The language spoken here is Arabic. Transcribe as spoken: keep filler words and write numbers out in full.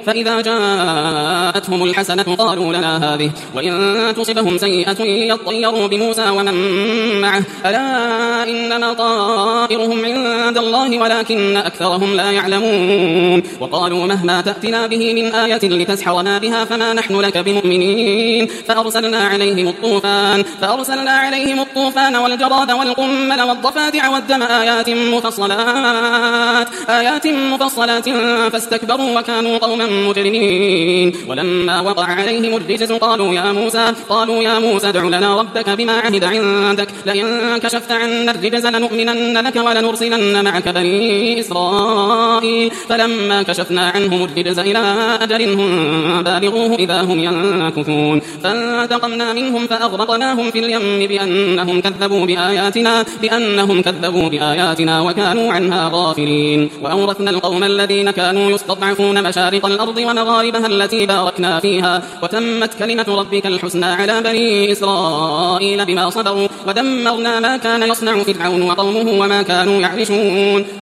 فإذا جاءتهم الحسنة قالوا لنا هذه وإن تصبهم سيئة يطيروا بموسى ومن معه ألا إنما طائرهم عند الله ولكن أكثرهم لا يعلمون وقالوا مهما تأتنا به من آية لتسحرنا بها فما نحن لك بمؤمنين فأرسلنا عليهم الطوفان فأرسلنا عليهم الطوفان والجراد والقمل والضفادع والدم آيات مفصلات آيات مفصلات فاستكبروا وكانوا قوما مجرمين ولما وقع عليهم الرجز قالوا يا موسى قالوا يا موسى ادع لنا ربك بما عهد عندك لئن كشفت عنا الرجز لنؤمنن لك ولنرسلن معك بني إسرائيل فلما كشفنا عنهم الرجز إلى أجل هم بالغوه إذا هم ينكثون فانتقمنا منهم فأغرقناهم في اليم بأنهم كذبوا بآياتنا بأنهم كذبوا بآياتنا وكانوا عنها غافلين وأورثنا القوم الذين كانوا يستضعفون مشارق الأرض ومغاربها التي باركنا فيها وتمت كلمة ربك الحسنى على بني إسرائيل بما صبروا ودمرنا ما كان يصنع فرعون وقومه وما كانوا يعرشون